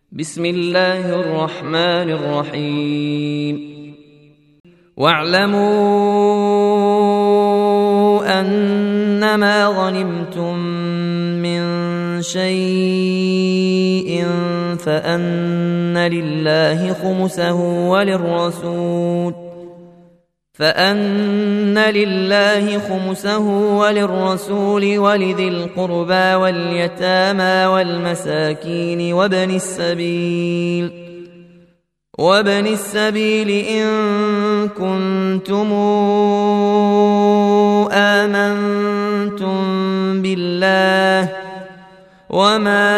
بسم الله الرحمن الرحيم. واعلموا أنما غنمتم من شيء فأن لله خمسه وللرسول ولذي القربى واليتامى والمساكين وابن السبيل إن كنتم آمنتم بالله وما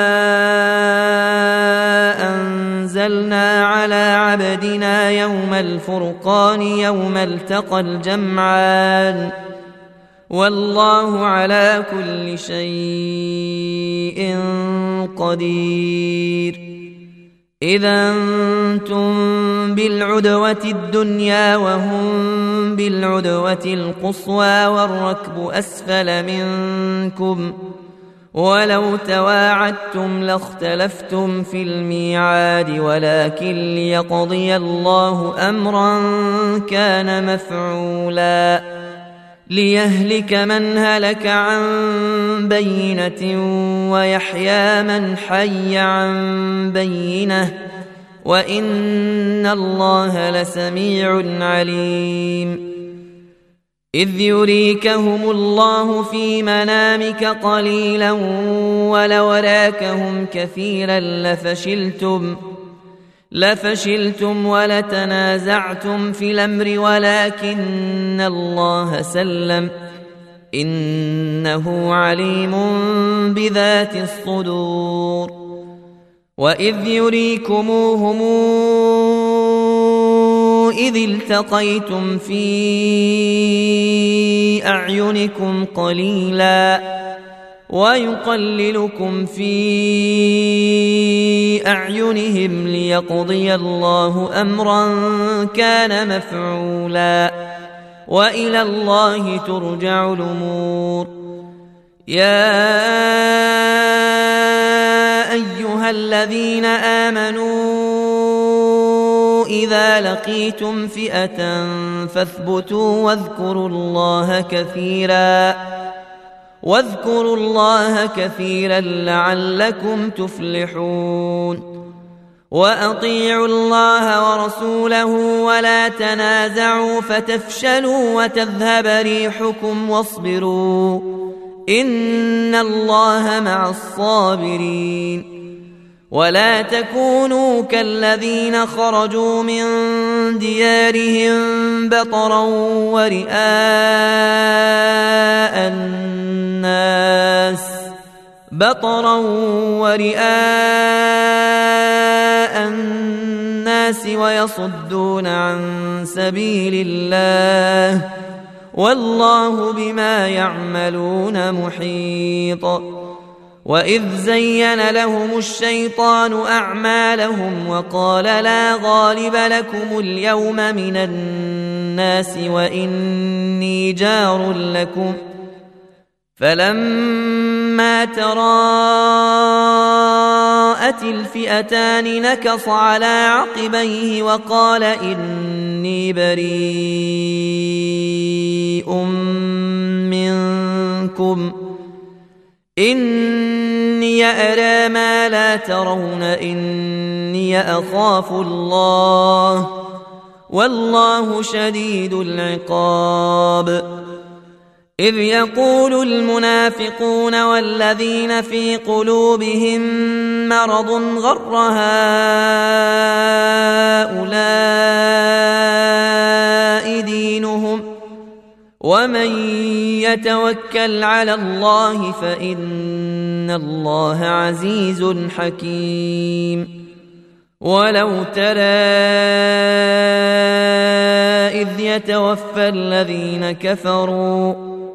أنزلنا على عبدنا يوم الفرقان يوم التقى الجمعان والله على كل شيء قدير. إذا أنتم بالعدوة الدنيا وهم بالعدوة القصوى والركب أسفل منكم ولو تواعدتم لاختلفتم في الميعاد ولكن ليقضي الله أمرا كان مفعولا ليهلك من هلك عن بينة ويحيى من حي عن بينة وإن الله لسميع عليم. إذ يريكهم الله في منامك قليلا ولو راكهم كثيرا لفشلتم ولتنازعتم في الأمر ولكن الله سلم إنه عليم بذات الصدور. وإذ يريكموهم إذ التقيتم في أعينكم قليلا ويقللكم في أعينهم ليقضي الله أمرا كان مفعولا وإلى الله ترجع الأمور. يا أيها الذين آمنوا إذا لقيتم فئة فاثبتوا واذكروا الله كثيرا لعلكم تفلحون. وأطيعوا الله ورسوله ولا تنازعوا فتفشلوا وتذهب ريحكم واصبروا إن الله مع الصابرين. ولا تكونوا كالذين خرجوا من ديارهم بطرا ورئاء الناس ويصدون عن سبيل الله والله بما يعملون محيط. وإذ زين لهم الشيطان أعمالهم وقال لا غالب لكم اليوم من الناس وإني جار لكم فلما تراءت الفئتان نكص على عقبيه وقال إني بريء منكم إني أرى ما لا ترون إني أخاف الله والله شديد العقاب. إذ يقول المنافقون والذين في قلوبهم مرض غر هؤلاء دينهم ومن يتوكل على الله فإن الله عزيز حكيم. ولو ترى إذ يتوفى الذين كفروا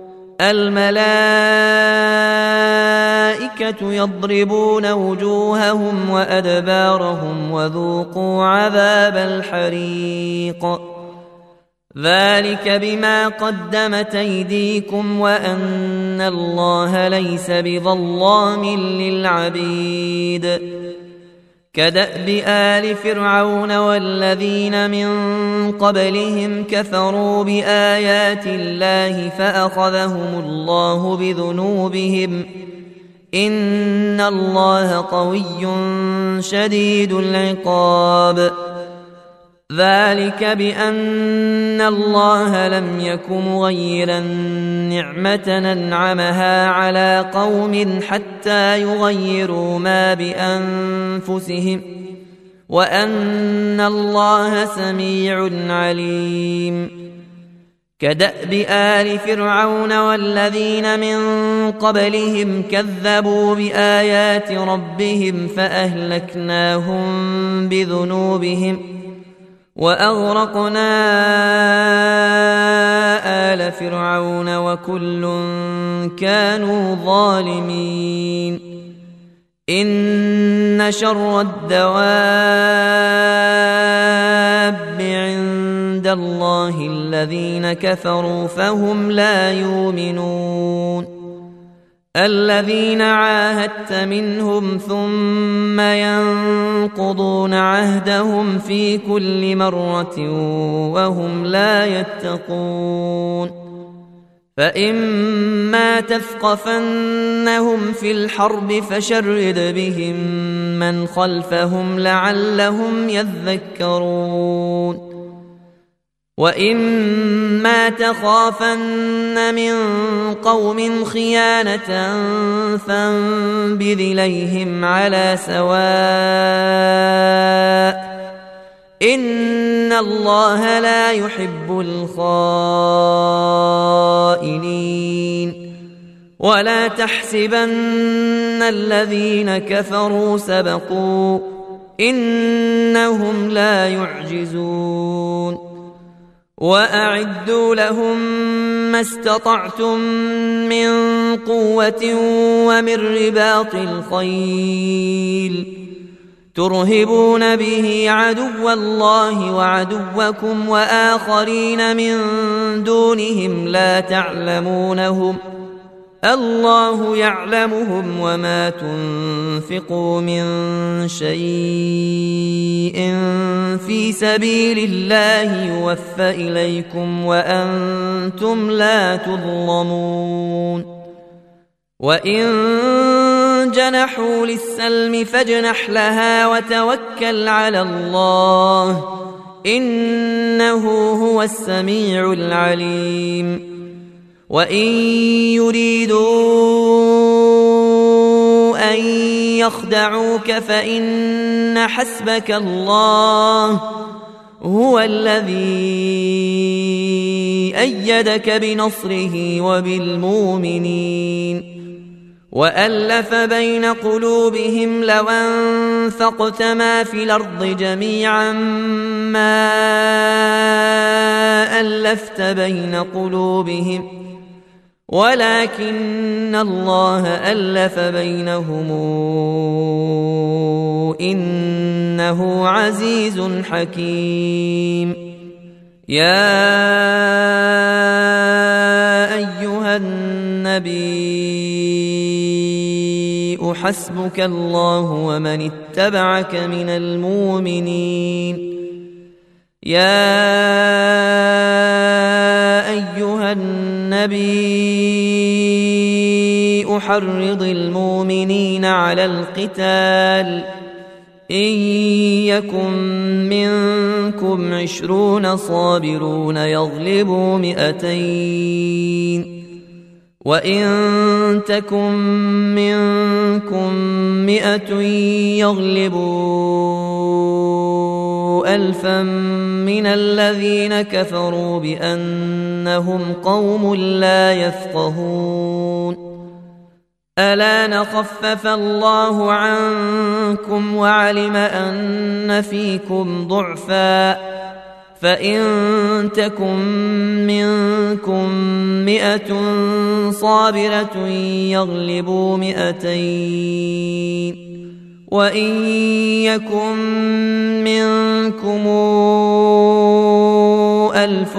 الملائكة يضربون وجوههم وأدبارهم وذوقوا عذاب الحريق ذلك بما قدمت أيديكم وأن الله ليس بظلام للعبيد. كدأب آل فرعون والذين من قبلهم كفروا بآيات الله فأخذهم الله بذنوبهم إن الله قوي شديد العقاب ذلك بأن الله لم يك مغيرا نعمة أنعمها على قوم حتى يغيروا ما بأنفسهم وأن الله سميع عليم كدأب آل فرعون والذين من قبلهم كذبوا بآيات ربهم فأهلكناهم بذنوبهم وأغرقنا آل فرعون وكل كانوا ظالمين إن شر الدواب عند الله الذين كفروا فهم لا يؤمنون الذين عاهدت منهم ثم ينقضون عهدهم في كل مرة وهم لا يتقون فإما تثقفنهم في الحرب فشرد بهم من خلفهم لعلهم يذكرون وإما تخافن من قوم خيانة فانبذ إليهم على سواء إن الله لا يحب الخائنين ولا تحسبن الذين كفروا سبقوا إنهم لا يعجزون وأعدوا لهم ما استطعتم من قوة ومن رباط الخيل ترهبون به عدو الله وعدوكم وآخرين من دونهم لا تعلمونهم الله يعلمهم وما تنفقوا من شيء في سبيل الله يوفى إليكم وأنتم لا تظلمون وإن جنحوا للسلم فاجنح لها وتوكل على الله إنه هو السميع العليم وإن يريدوا أن يخدعوك فإن حسبك الله هو الذي أيدك بنصره وبالمؤمنين وألف بين قلوبهم لو أنفقت ما في الأرض جميعا ما ألفت بين قلوبهم ولكن الله ألف بينهم إنه عزيز حكيم يا أيها النبي حسبك الله ومن اتبعك من المؤمنين يا أيها النبي حرض المؤمنين على القتال إن يكن منكم 20 صابرون يغلبوا 200 وإن تكن منكم 100 يغلبوا 1000 من الذين كفروا بأنهم قوم لا يفقهون ألا نخفف الله عنكم وعلم أن فيكم ضعفا فإن تكن منكم 100 صابرة يغلبوا 200 وإن يكن منكم 1000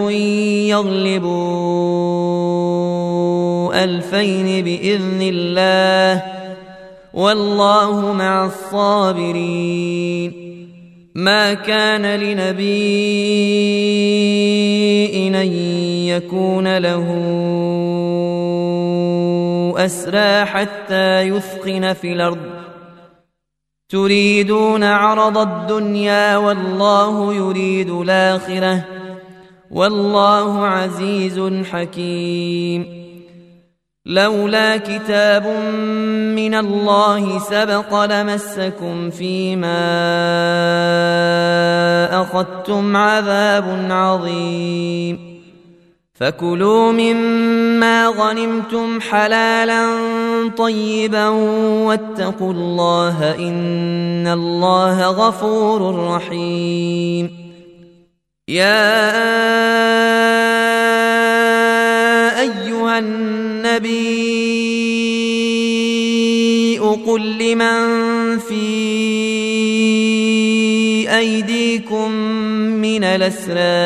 يغلبوا 2000 بإذن الله والله مع الصابرين. ما كان لنبي أن يكون له أسرى حتى يثخن في الأرض تريدون عرض الدنيا والله يريد الآخرة والله عزيز حكيم. لولا كتاب من الله سبق لمسكم فيما أخذتم عذاب عظيم. فكلوا مما غنمتم حلالا طيبا واتقوا الله إن الله غفور رحيم. يا أيها النبي قل لمن في أيديكم من الأسرى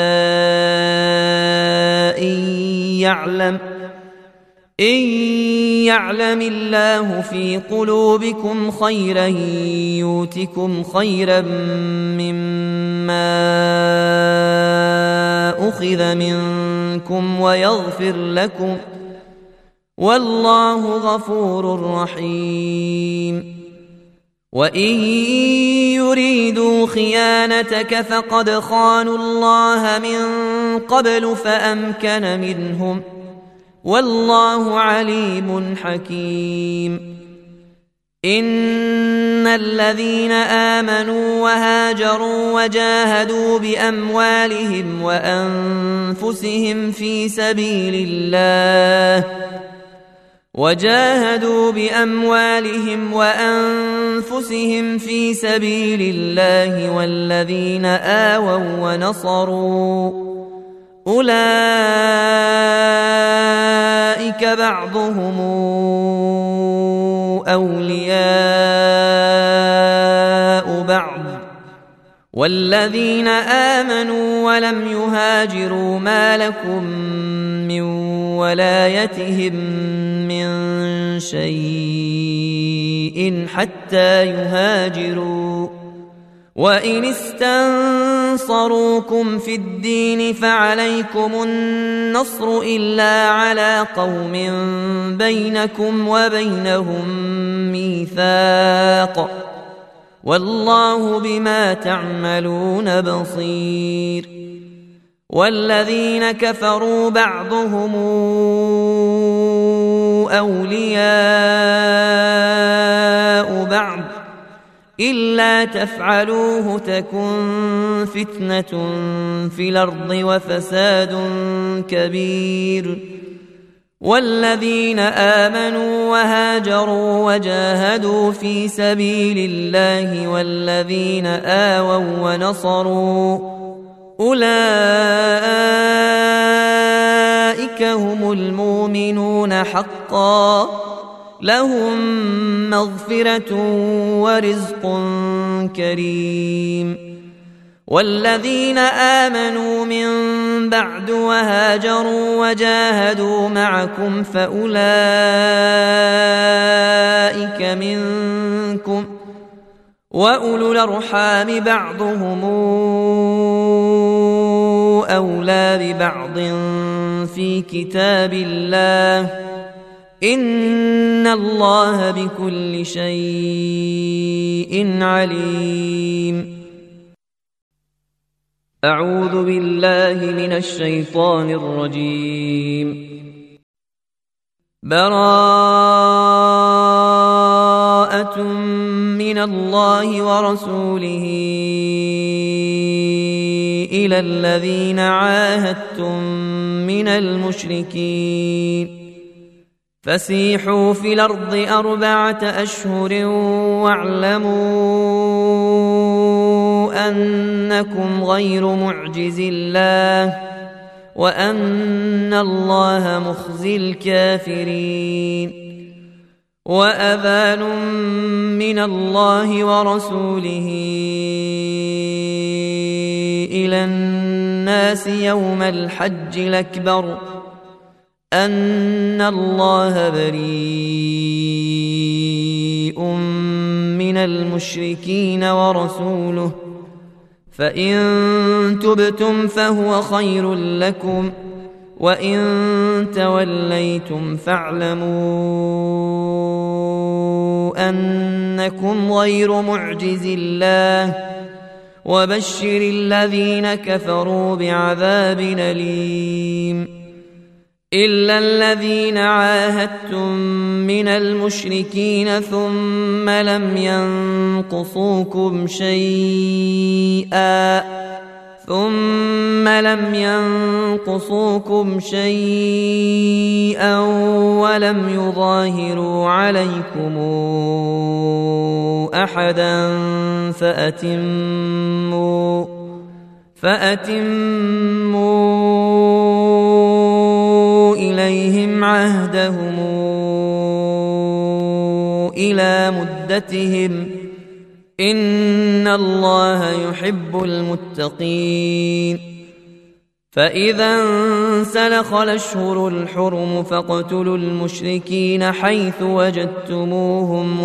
إن يعلم الله في قلوبكم خيرا يؤتكم خيرا مما أخذ منكم ويغفر لكم والله غفور رحيم. وإن يريدوا خيانتك فقد خانوا الله من قبل فأمكن منهم والله عليم حكيم. إن الذين آمنوا وهاجروا وجاهدوا بأموالهم في سبيل الله والذين آووا ونصروا أولئك بعضهم أولياء بعض والذين آمنوا ولم يهاجروا ما لكم من ولايتهم من شيء حتى يهاجروا. وإن استنصروكم في الدين فعليكم النصر إلا على قوم بينكم وبينهم ميثاق والله بما تعملون بصير. والذين كفروا بعضهم أولياء بعض إلا تفعلوه تكن فتنة في الأرض وفساد كبير. والذين آمنوا وهاجروا وجاهدوا في سبيل الله والذين آووا ونصروا أولئك هم المؤمنون حقا لهم مغفرة ورزق كريم. والذين آمنوا من بعد وهاجروا وجاهدوا معكم فأولئك منكم وأولو الأرحام بعضهم أولى ببعض في كتاب الله إن الله بكل شيء عليم. أعوذ بالله من الشيطان الرجيم. براءة من الله ورسوله إلى الذين عاهدتم من المشركين فسيحوا في الأرض 4 أشهر واعلموا أنكم غير معجز الله وأن الله مخزي الكافرين. وأذان من الله ورسوله إلى الناس يوم الحج الأكبر أن الله بريء من المشركين ورسوله، فإن تبتم فهو خير لكم، وإن توليتم فاعلموا أنكم غير معجز الله، وبشر الذين كفروا بعذاب أليم. إلا الذين عاهدتم من المشركين ثم لم ينقصوكم شيئا ولم يظاهروا عليكم أحدا فأتموا إليهم عهدهم إلى مدتهم، إن الله يحب المتقين. فإذا انسلخ الأشهر الحرم فاقتلوا المشركين حيث وجدتموهم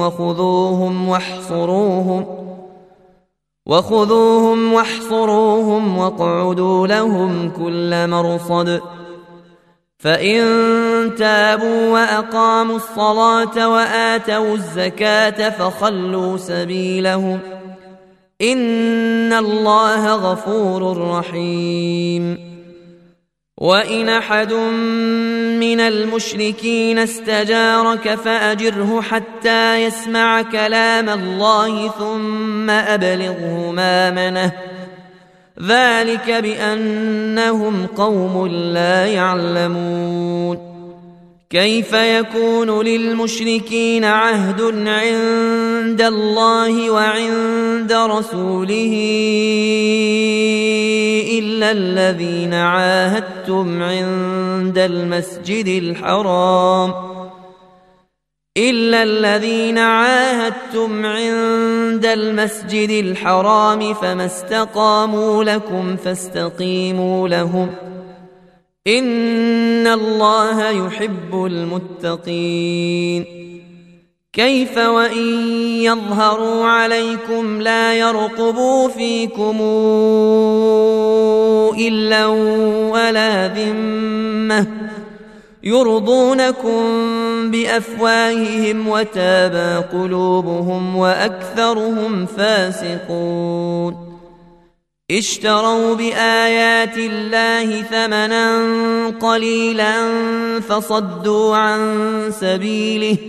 وخذوهم واحصروهم واقعدوا لهم كل مرصد. فإن تابوا وأقاموا الصلاة وآتوا الزكاة فخلوا سبيلهم، إن الله غفور رحيم. وإن أحد من المشركين استجارك فأجره حتى يسمع كلام الله ثم أبلغه مأمنه، ذلك بأنهم قوم لا يعلمون. كيف يكون للمشركين عهد عند الله وعند رسوله إلا الذين عاهدتم عند المسجد الحرام فما استقاموا لكم فاستقيموا لهم، إن الله يحب المتقين. كيف وإن يظهروا عليكم لا يرقبوا فيكم إلا ولا ذمة، يرضونكم بأفواههم وتابى قلوبهم وأكثرهم فاسقون. اشتروا بآيات الله ثمنا قليلا فصدوا عن سبيله،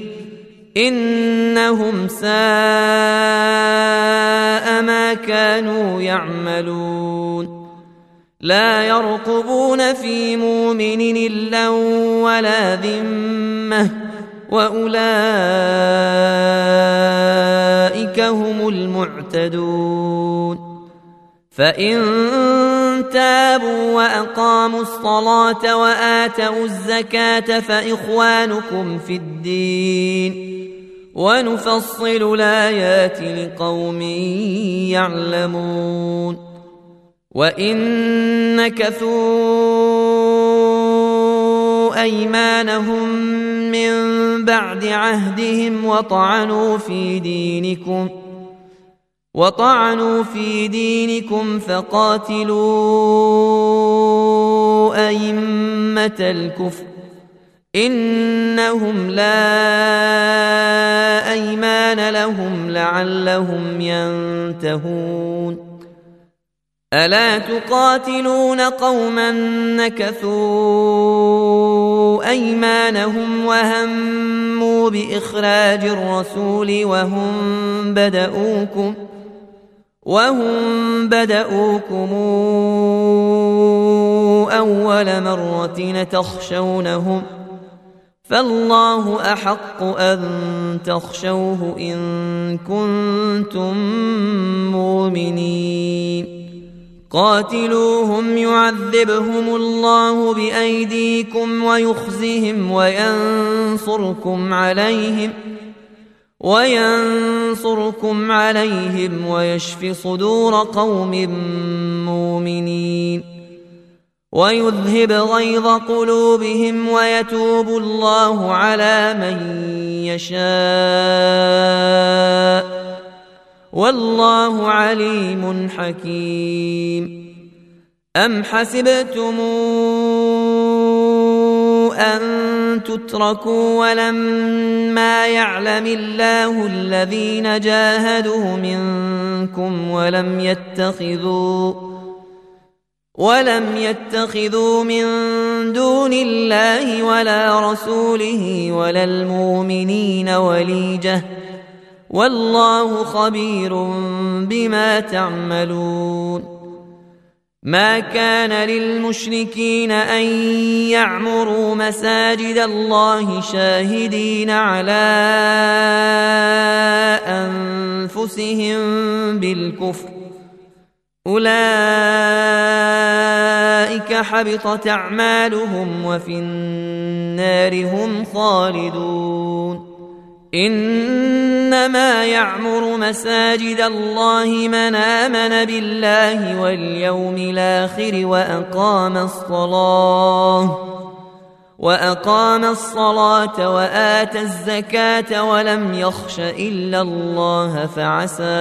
إنهم ساء ما كانوا يعملون. لا يرقبون في مؤمن إلا ولا ذمة، وأولئك هم المعتدون. فإن تابوا وأقاموا الصلاة وآتوا الزكاة فإخوانكم في الدين، ونفصل الآيات لقوم يعلمون. وإن نكثوا أيمانهم من بعد عهدهم وطعنوا في دينكم فقاتلوا أئمة الكفر، إنهم لا أيمان لهم لعلهم ينتهون. ألا تقاتلون قوما نكثوا أيمانهم وهموا بإخراج الرسول وهم بدؤوكم أول مرة تخشونهم، فالله أحق أن تخشوه إن كنتم مؤمنين. قاتلوهم يعذبهم الله بأيديكم ويخزهم وينصركم عليهم ويشف صدور قوم مؤمنين. ويذهب غيظ قلوبهم ويتوب الله على من يشاء والله عليم حكيم. أم حسبتم أن تتركوا ولما يعلم الله الذين جاهدوا منكم ولم يتخذوا من دون الله ولا رسوله ولا المؤمنين وليجة والله خبير بما تعملون. ما كان للمشركين أن يعمروا مساجد الله شاهدين على أنفسهم بالكفر أولئك حبطت أعمالهم وفي النار هم خالدون. إنما يعمر مساجد الله من آمن بالله واليوم الآخر وأقام الصلاة وآتى الزكاة ولم يخش إلا الله فعسى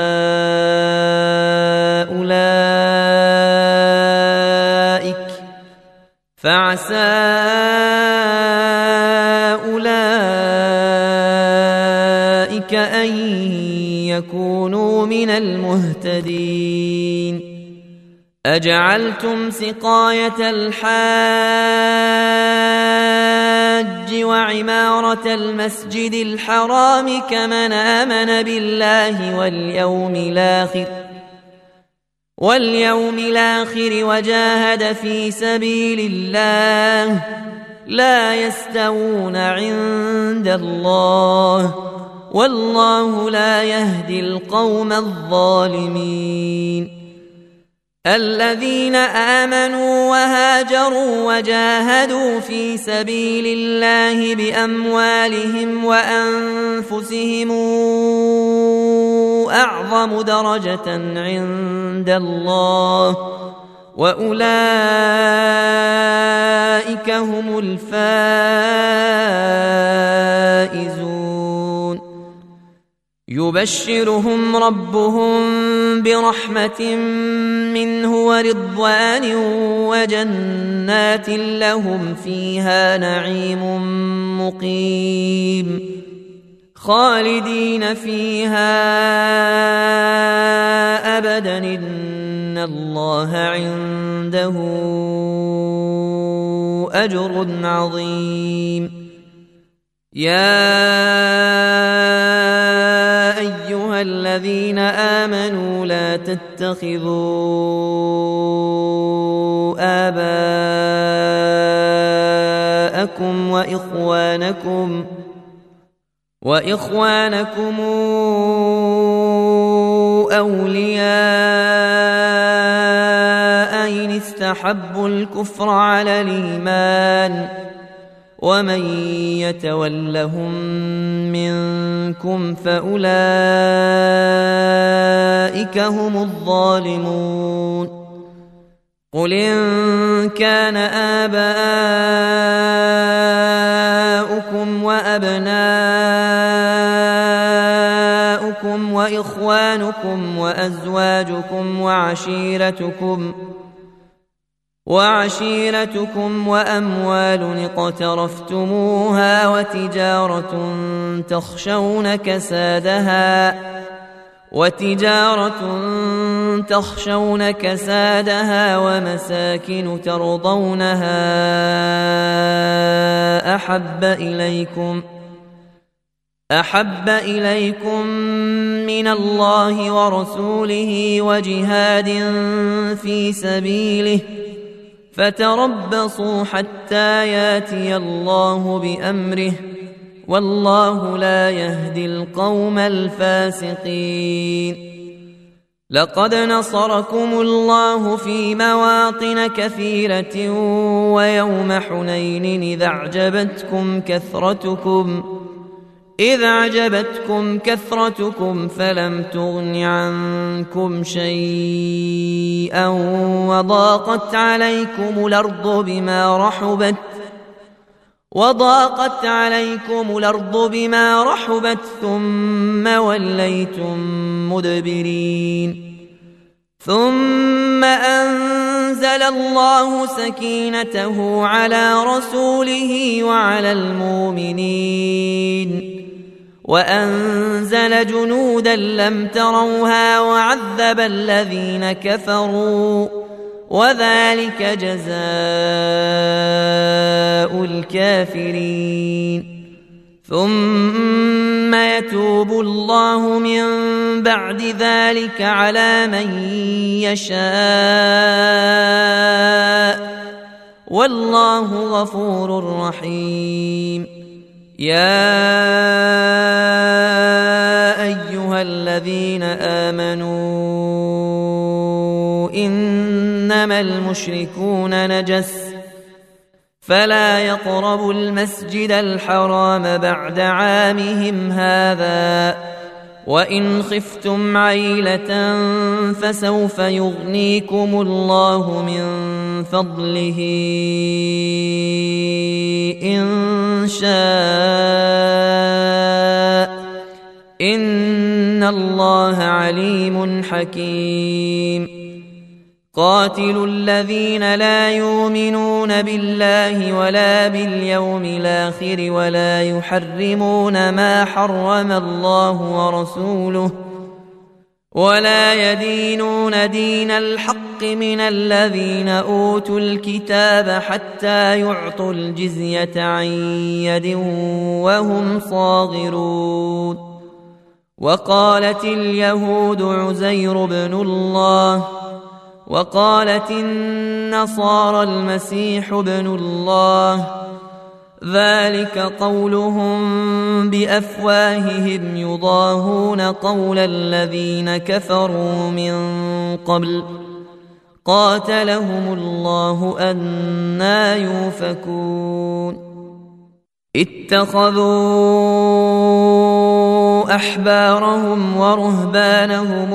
أولئك أن يكونوا من المهتدين. أجعلتم سقاية الحاج وعمارة المسجد الحرام كمن آمن بالله واليوم الآخر وجاهد في سبيل الله لا يستوون عند الله والله لا يهدي القوم الظالمين. الذين آمنوا وهاجروا وجاهدوا في سبيل الله بأموالهم وأنفسهم أعظم درجة عند الله وأولئك هم الفائزون. يبشرهم ربهم برحمة منه ورضوان وجنات لهم فيها نعيم مقيم خالدين فيها أبدا إن الله عنده أجر عظيم. يا أيها الذين آمنوا لا تتخذوا آباءكم وإخوانكم أولياء إن استحبوا الكفر على الإيمان ومن يتولهم منكم فأولئك هم الظالمون. قل إن كان آباؤكم وأبناؤكم وإخوانكم وأزواجكم وعشيرتكم وأموال اقترفتموها وتجارة تخشون كسادها ومساكن ترضونها أحب إليكم من الله ورسوله وجهاد في سبيله فتربصوا حتى ياتي الله بأمره والله لا يهدي القوم الفاسقين. لقد نصركم الله في مواطن كثيرة ويوم حنين إذ أعجبتكم إذ أعجبتكم كثرتكم فلم تغن عنكم شيئا وضاقت عليكم الأرض بما رحبت ثم وليتم مدبرين ثم أنزل الله سكينته على رسوله وعلى المؤمنين وأنزل جنودا لم تروها وعذب الذين كفروا وذلك جزاء الكافرين ثم يتوب الله من بعد ذلك على من يشاء والله غفور رحيم يا أيها الذين آمنوا إنما المشركون نجس فلا يقربوا المسجد الحرام بعد عامهم هذا وإن خفتم عيلة فسوف يغنيكم الله من فضله إن شاء إن الله عليم حكيم قاتلوا الذين لا يؤمنون بالله ولا باليوم الآخر ولا يحرمون ما حرم الله ورسوله ولا يدينون دين الحق من الذين أوتوا الكتاب حتى يعطوا الجزية عن يد وهم صاغرون وقالت اليهود عزير بن الله وقالت النصارى المسيح ابن الله ذلك قولهم بأفواههم يضاهون قول الذين كفروا من قبل قاتلهم الله أنى يؤفكون اتخذوا أحبارهم ورهبانهم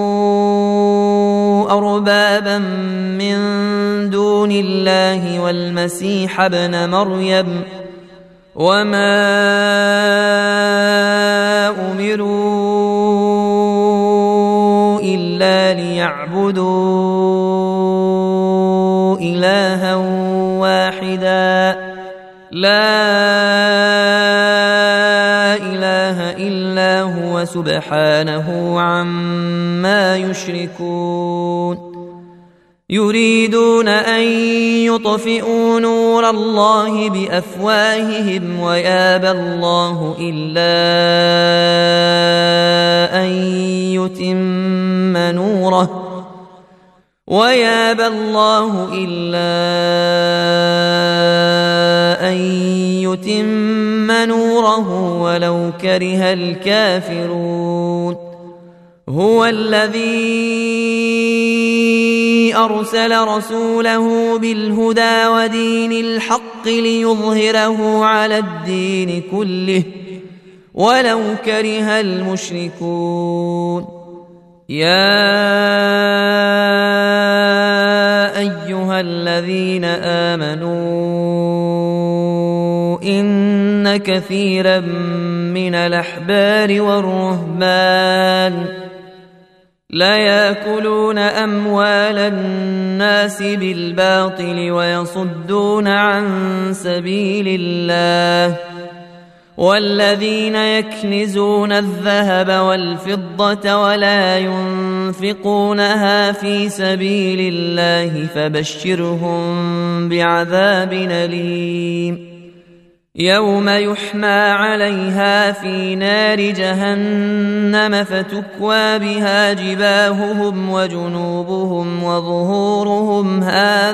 أربابا من دون الله والمسيح ابن مريم وما أمروا إلا ليعبدوا إلها واحدا لا إله إلا هو سبحانه عما يشركون يريدون أن يطفئوا نور الله بأفواههم ويابى الله إلا أن يتم نوره ولو كره الكافرون هو الذي أرسل رسوله بالهدى ودين الحق ليظهره على الدين كله ولو كره المشركون يا أيها الذين آمنوا إن كثيرا من الأحبار والرهبان لا يأكلون أموال الناس بالباطل ويصدون عن سبيل الله والذين يكنزون الذهب والفضة ولا ينفقونها في سبيل الله فبشرهم بعذاب أليم يوم يحمى عليها في نار جهنم فتكوى بها جباههم وجنوبهم وظهورهم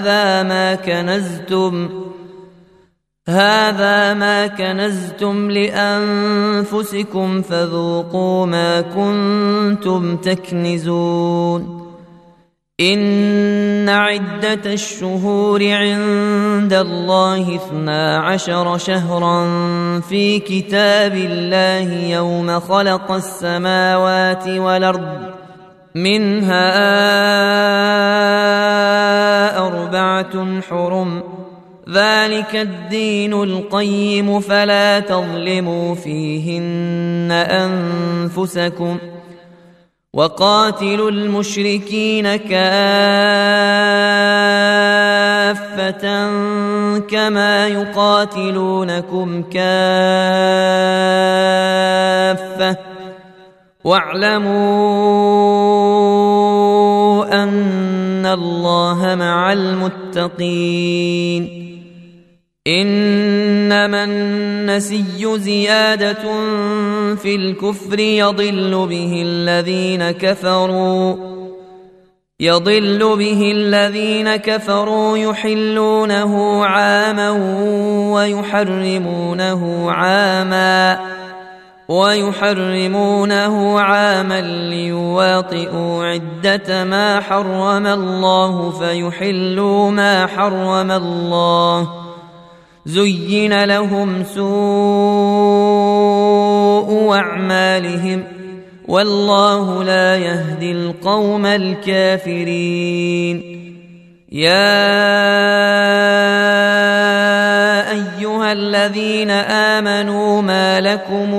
هذا ما كنزتم لأنفسكم فذوقوا ما كنتم تكنزون إن إن عدة الشهور عند الله 12 شهرا في كتاب الله يوم خلق السماوات والأرض منها 4 حرم ذلك الدين القيم فلا تظلموا فيهن أنفسكم وقاتلوا المشركين كافة كما يقاتلونكم كافة واعلموا أن الله مع المتقين إنما النسي زيادة في الكفر يضل به الذين كفروا يحلونه عاما ويحرمونه عاما ليواطئوا عدة ما حرم الله فيحلوا ما حرم الله زين لهم سوء أعمالهم والله لا يهدي القوم الكافرين يا أيها الذين آمنوا ما لكم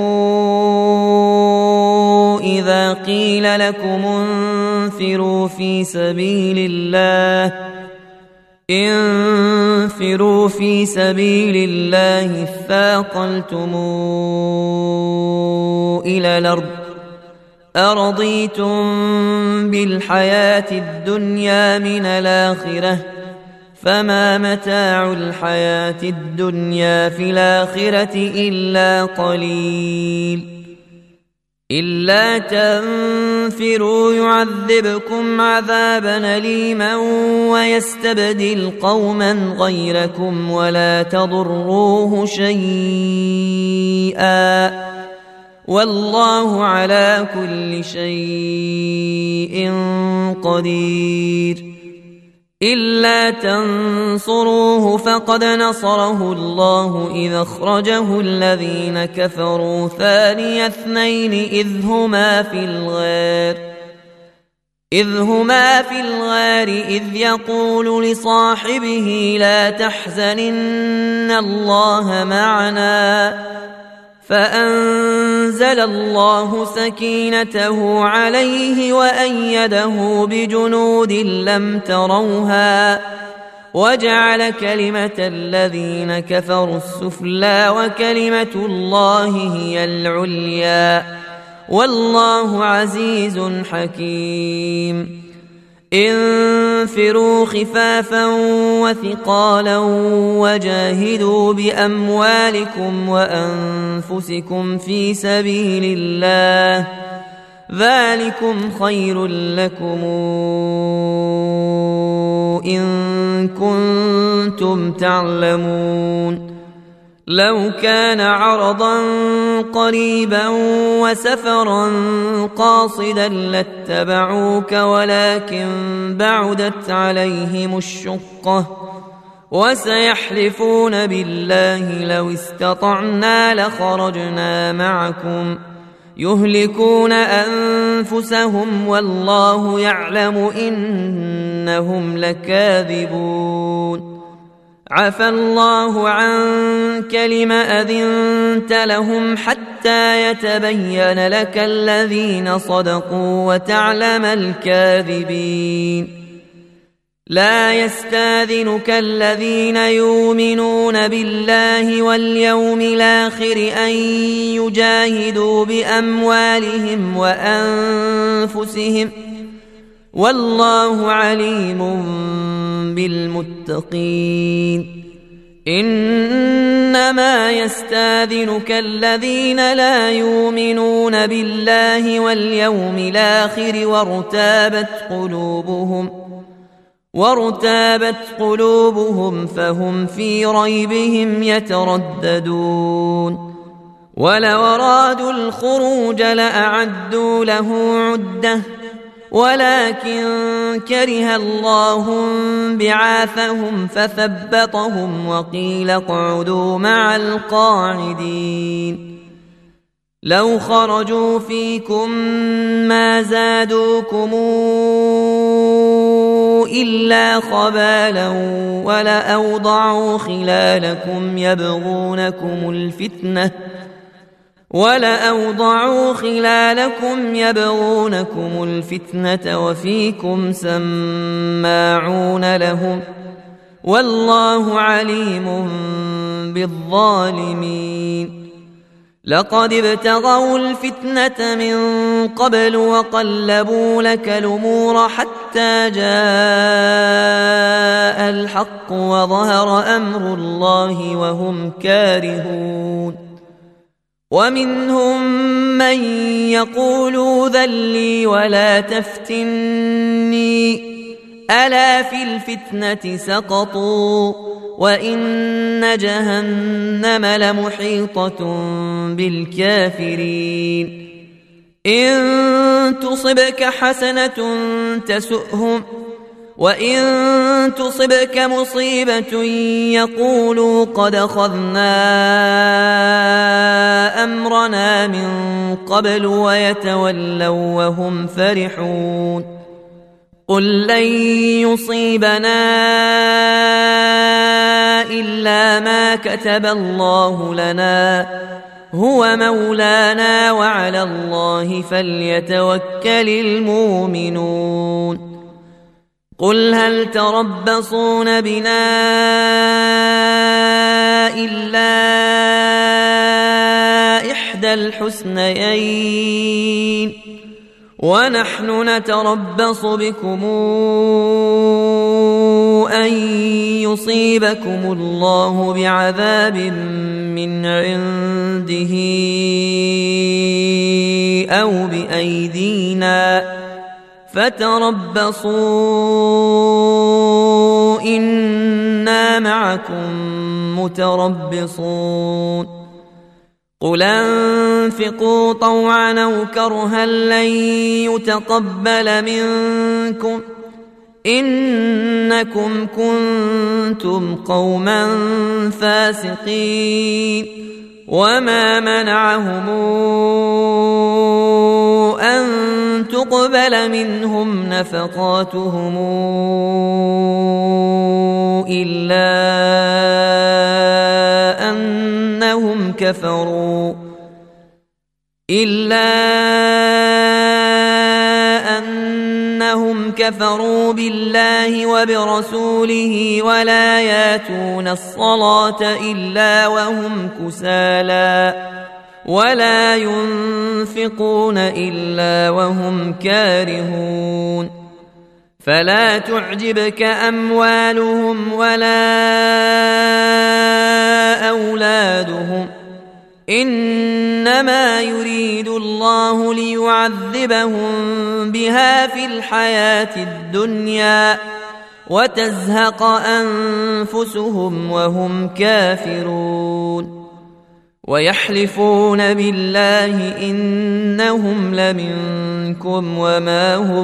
إذا قيل لكم انفروا في سبيل الله اثاقلتم إلى الأرض أرضيتم بالحياة الدنيا من الآخرة فما متاع الحياة الدنيا في الآخرة إلا قليل إلا تنفروا يعذبكم عذابا أليما ويستبدل قوما غيركم ولا تضروه شيئا والله على كل شيء قدير إلا تنصروه فقد نصره الله إذ أخرجه الذين كفروا ثاني اثنين إذ هما في الغار إذ يقول لصاحبه لا تحزن إن الله معنا فأنزل الله سكينته عليه وأيده بجنود لم تروها وجعل كلمة الذين كفروا السفلى وكلمة الله هي العليا والله عزيز حكيم انفروا خفافا وثقالا وجاهدوا بأموالكم وأنفسكم في سبيل الله ذلكم خير لكم إن كنتم تعلمون لو كان عرضا قريبا وسفرا قاصدا لاتبعوك ولكن بعدت عليهم الشقة وسيحلفون بالله لو استطعنا لخرجنا معكم يهلكون أنفسهم والله يعلم إنهم لكاذبون عفى الله عنك لم أذنت لهم حتى يتبين لك الذين صدقوا وتعلم الكاذبين لا يستاذنك الذين يؤمنون بالله واليوم الآخر أن يجاهدوا بأموالهم وأنفسهم والله عليم بالمتقين إنما يستاذنك الذين لا يؤمنون بالله واليوم الآخر وارتابت قلوبهم فهم في ريبهم يترددون ولو أرادوا الخروج لأعدوا له عدة ولكن كره الله بعاثهم فثبطهم وقيل اقعدوا مع القاعدين لو خرجوا فيكم ما زادوكم إلا خبالا ولأوضعوا خلالكم يبغونكم الفتنة وفيكم سماعون لهم والله عليم بالظالمين لقد ابتغوا الفتنة من قبل وقلبوا لك الأمور حتى جاء الحق وظهر أمر الله وهم كارهون ومنهم من يقول ذلي ولا تفتني ألا في الفتنة سقطوا وإن جهنم لمحيطة بالكافرين إن تصبك حسنة تسؤهم وإن تصبك مصيبة يقولوا قد أخذنا أمرنا من قبل ويتولوا وهم فرحون قل لن يصيبنا إلا ما كتب الله لنا هو مولانا وعلى الله فليتوكل المؤمنون قل هل تربصون بنا إلا إحدى الحسنيين ونحن نتربص بكم أن يصيبكم الله بعذاب من عنده أو بأيدينا فتربصوا إنا معكم متربصون قل انفقوا طوعا أو كرها لن يتقبل منكم إنكم كنتم قوما فاسقين وما منعهم أن تقبل منهم نفقاتهم إلا أنهم كفروا بالله وبرسوله ولا ياتون الصلاة إلا وهم كسالى ولا ينفقون إلا وهم كارهون فلا تعجبك أموالهم ولا أولادهم إنما يريد الله ليعذبهم بها في الحياة الدنيا وتزهق أنفسهم وهم كافرون ويحلفون بالله إنهم لمنكم وما هم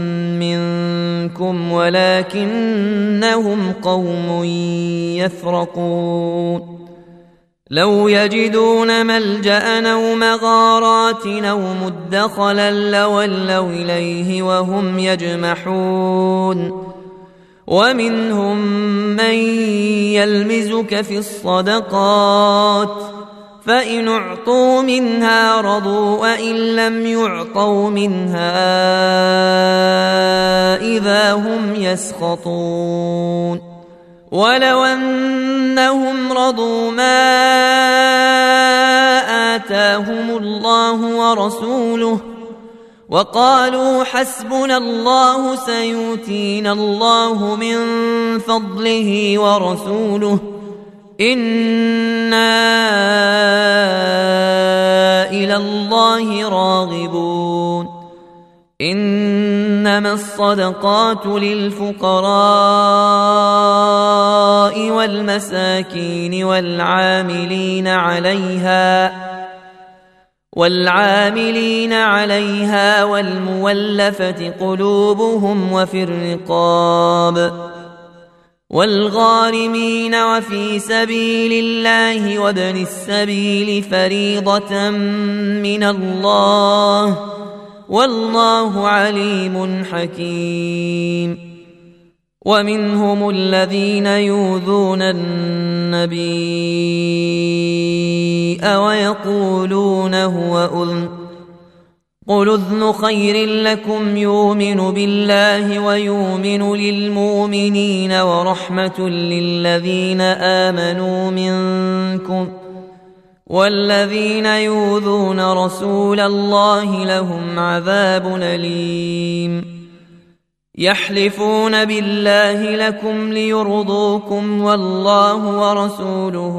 منكم ولكنهم قوم يفرقون لو يجدون ملجأ أو مغارات أو مدخلا لولوا إليه وهم يجمحون ومنهم من يلمزك في الصدقات فإن أعطوا منها رضوا وإن لم يعطوا منها إذا هم يسخطون ولو أنهم رضوا ما آتاهم الله ورسوله وقالوا حسبنا الله سيؤتينا الله من فضله ورسوله إنا إلى الله راغبون إنما الصدقات للفقراء والمساكين والعاملين عليها والعاملين عليها والمولفة قلوبهم وفي الرقاب والغارمين وفي سبيل الله وابن السبيل فريضة من الله والله عليم حكيم. ومنهم الذين يؤذون النبي ويقولون هو أذن قل أذن خير لكم يؤمن بالله ويؤمن للمؤمنين ورحمة للذين آمنوا منكم والذين يؤذون رسول الله لهم عذاب أليم. يحلفون بالله لكم ليرضوكم والله ورسوله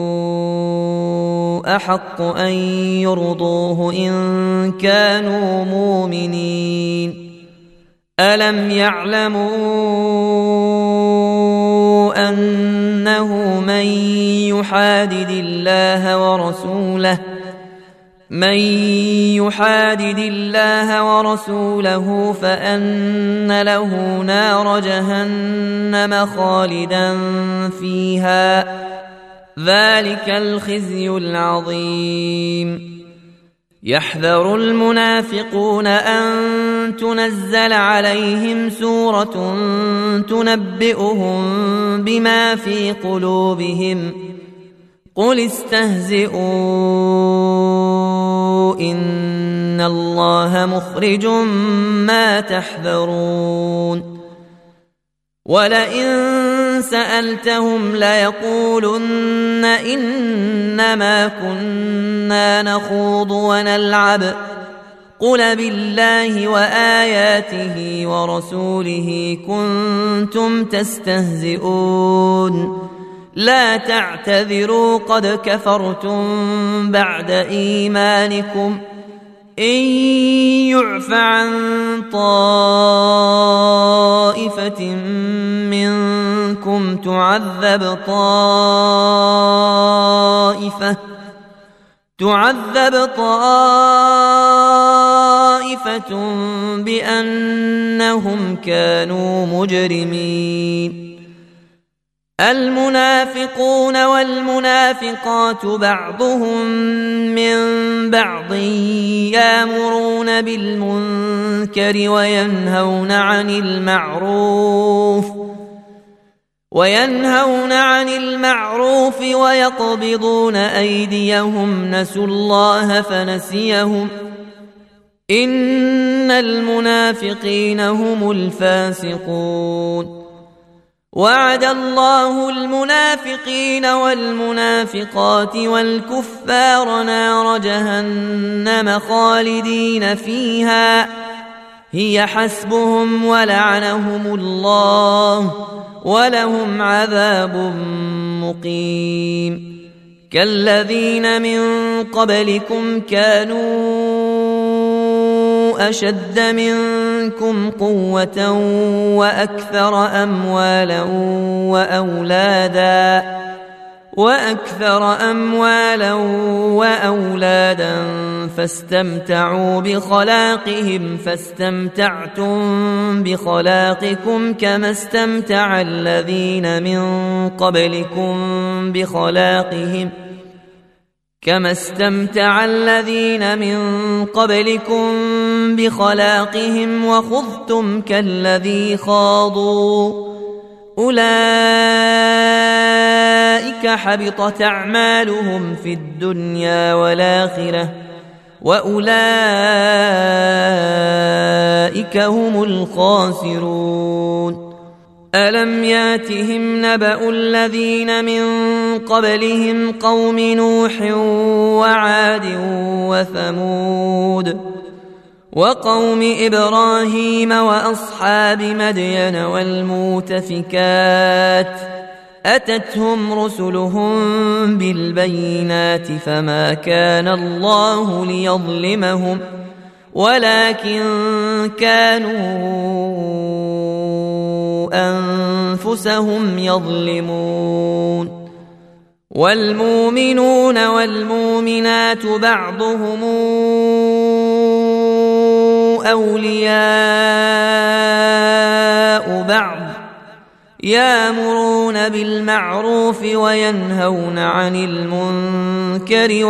أحق أن يرضوه إن كانوا مؤمنين. ألم يعلموا أنه من يحادد الله ورسوله فأن له نار جهنم خالدا فيها ذلك الخزي العظيم. يحذر المنافقون أن تنزل عليهم سورة تنبئهم بما في قلوبهم قل استهزئوا إن الله مخرج ما تحذرون. ولئن سألتهم ليقولن إنما كنا نخوض ونلعب قل بالله وآياته ورسوله كنتم تستهزئون لا تعتذروا قد كفرتم بعد إيمانكم إن يعف عن طائفة منكم تعذب طائفة بأنهم كانوا مجرمين. المنافقون والمنافقات بعضهم من بعض يأمرون بالمنكر وينهون عن المعروف ويقبضون أيديهم نسوا الله فنسيهم إن المنافقين هم الفاسقون. وعد الله المنافقين والمنافقات والكفار نار جهنم خالدين فيها هي حسبهم ولعنهم الله ولهم عذاب مقيم. كالذين من قبلكم كانوا أشد منكم قوة وأكثر أموالا وأولادا فاستمتعوا بخلاقهم فاستمتعتم بخلاقكم كما استمتع الذين من قبلكم بخلاقهم وخضتم كالذي خاضوا أولئك حبطت أعمالهم في الدنيا والآخرة وأولئك هم الخاسرون. ألم ياتهم نبأ الذين من قبلهم قوم نوح وعاد وثمود وقوم إبراهيم وأصحاب مدين والمؤتفكات أتتهم رسلهم بالبينات فما كان الله ليظلمهم ولكن كانوا أنفسهم يظلمون. والمؤمنون والمؤمنات بعضهم أولياء بعض يأمرون بالمعروف وينهون عن المنكر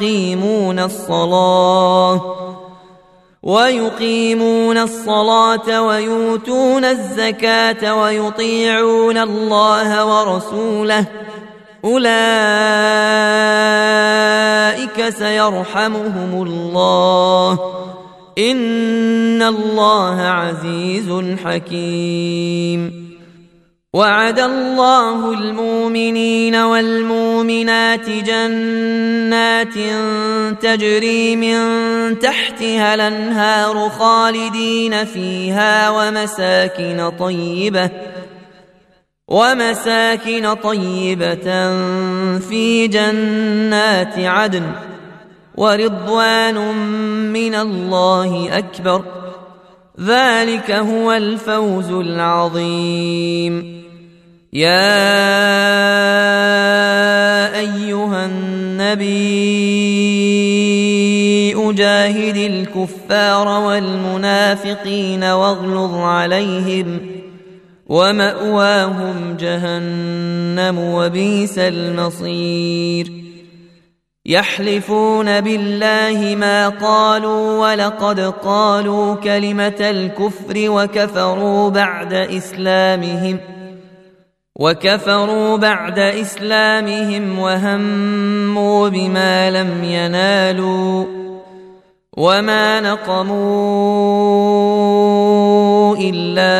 ويقيمون الصلاة ويؤتون الزكاة ويطيعون الله ورسوله أولئك سيرحمهم الله إن الله عزيز حكيم. وعد الله المؤمنين والمؤمنات جنات تجري من تحتها الأنهار خالدين فيها ومساكن طيبة في جنات عدن ورضوان من الله أكبر ذلك هو الفوز العظيم. يا أيها النبي جاهد الكفار والمنافقين واغلظ عليهم ومأواهم جهنم وبئس المصير. يحلفون بالله ما قالوا ولقد قالوا كلمة الكفر وكفروا بعد إسلامهم وهموا بما لم ينالوا وما نقموا إلا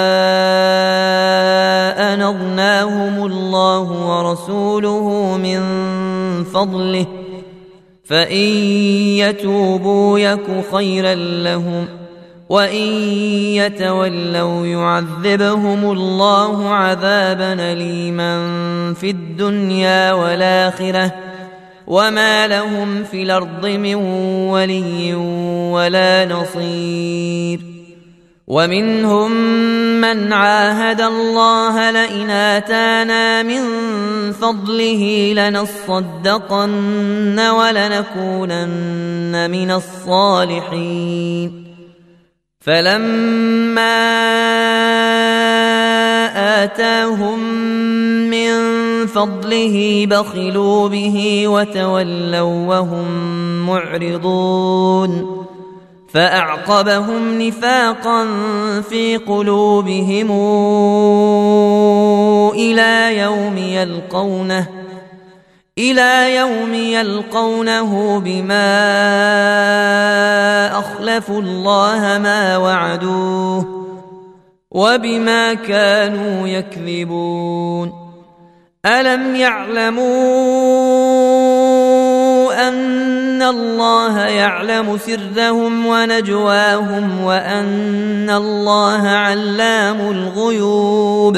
أن أغناهم الله ورسوله من فضله فإن يتوبوا يك خيرا لهم وإن يتولوا يعذبهم الله عذابا أليما في الدنيا والآخرة وما لهم في الأرض من ولي ولا نصير. ومنهم من عاهد الله لئن آتانا من فضله لنصدقن ولنكونن من الصالحين فلما آتاهم من فضله بخلوا به وتولوا وهم معرضون فأعقبهم نفاقا في قلوبهم إلى يوم يلقونه بما أخلفوا الله ما وعدوه وبما كانوا يكذبون. ألم يعلموا أن الله يعلم سرهم ونجواهم وأن الله علام الغيوب.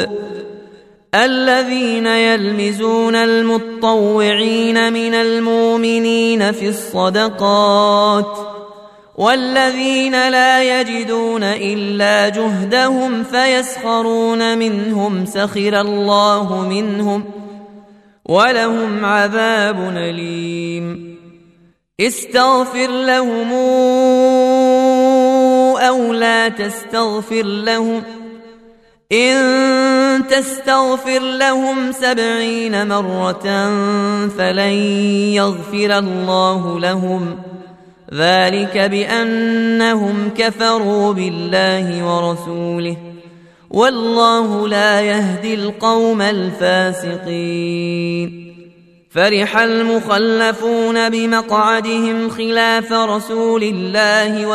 الذين يلمزون المطوعين من المؤمنين في الصدقات والذين لا يجدون إلا جهدهم فيسخرون منهم سخر الله منهم ولهم عذاب أليم. استغفر لهم أو لا تستغفر لهم إن تستغفر لهم 70 مرة فلن يغفر الله لهم ذلك بأنهم كفروا بالله ورسوله والله لا يهدي القوم الفاسقين. فرح المخلفون بمقعدهم خلاف رسول الله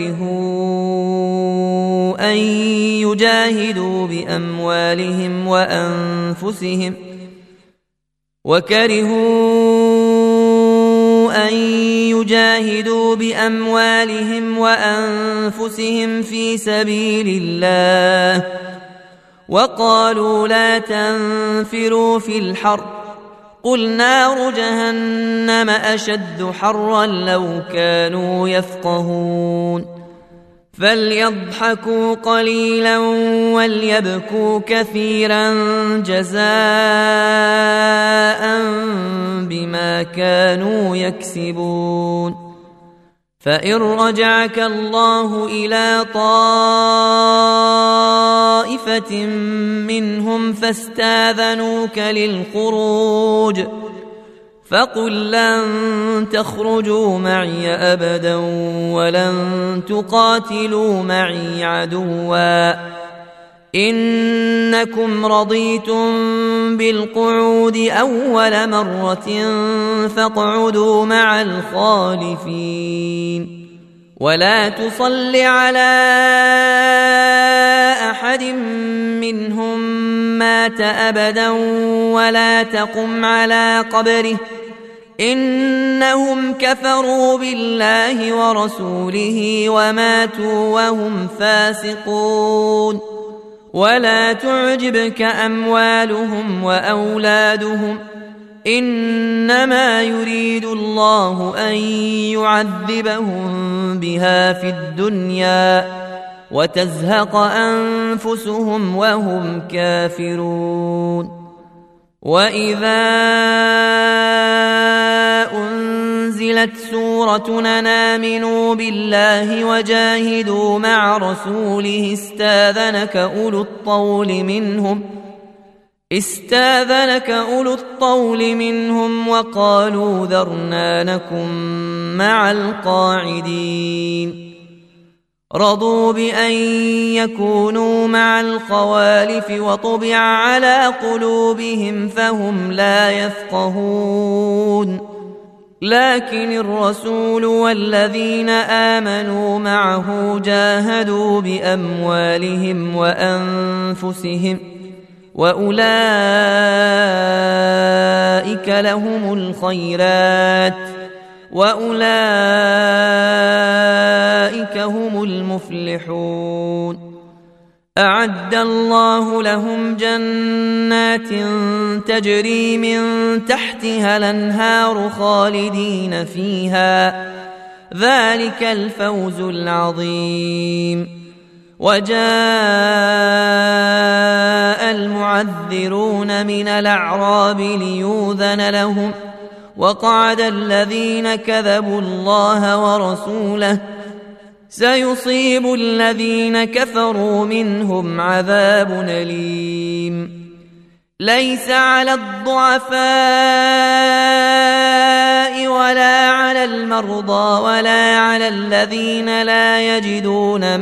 وكرهوا أن يجاهدوا بأموالهم وأنفسهم في سبيل الله وقالوا لا تنفروا في الحر قل نار جهنم أشد حرا لو كانوا يفقهون. فليضحكوا قليلا وليبكوا كثيرا جزاء بما كانوا يكسبون. فإن رجعك الله إلى طائفة منهم فاستاذنوك للخروج فقل لن تخرجوا معي أبدا ولن تقاتلوا معي عدوا إنكم رضيتم بالقعود أول مرة فاقعدوا مع الخالفين. ولا تصل على أحد منهم مات أبدا ولا تقم على قبره إنهم كفروا بالله ورسوله وماتوا وهم فاسقون. ولا تعجبك أموالهم وأولادهم إنما يريد الله أن يعذبهم بها في الدنيا وتزهق أنفسهم وهم كافرون. وإذا أنزلت سورة أن آمنوا بالله وجاهدوا مع رسوله استاذنك أولو الطول منهم وقالوا ذرنا نكن مع القاعدين. رضوا بأن يكونوا مع الخوالف وطبع على قلوبهم فهم لا يفقهون. لكن الرسول والذين آمنوا معه جاهدوا بأموالهم وأنفسهم وأولئك لهم الخيرات وأولئك هم المفلحون. أعد الله لهم جنات تجري من تحتها الأنهار خالدين فيها ذلك الفوز العظيم. وجاء المعذرون من الأعراب ليؤذن لهم وقعد الذين كذبوا الله ورسوله سيصيب الذين كفروا منهم عذاب أليم. ليس على الضعفاء ولا على المرضى ولا على الذين لا يجدون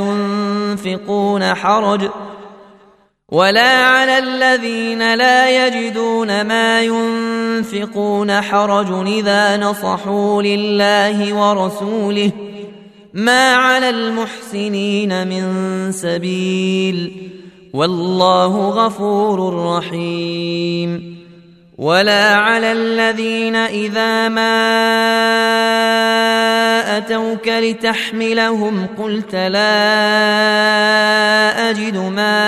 ما ينفقون حرج إذا نصحوا لله ورسوله ما على المحسنين من سبيل والله غفور رحيم. ولا على الذين إذا ما أتوك لتحملهم قلت لا أجد ما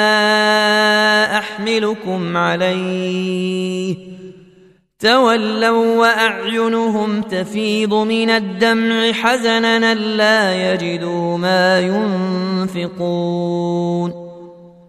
أحملكم عليه تولوا وأعينهم تفيض من الدمع حزنا لا يجدوا ما ينفقون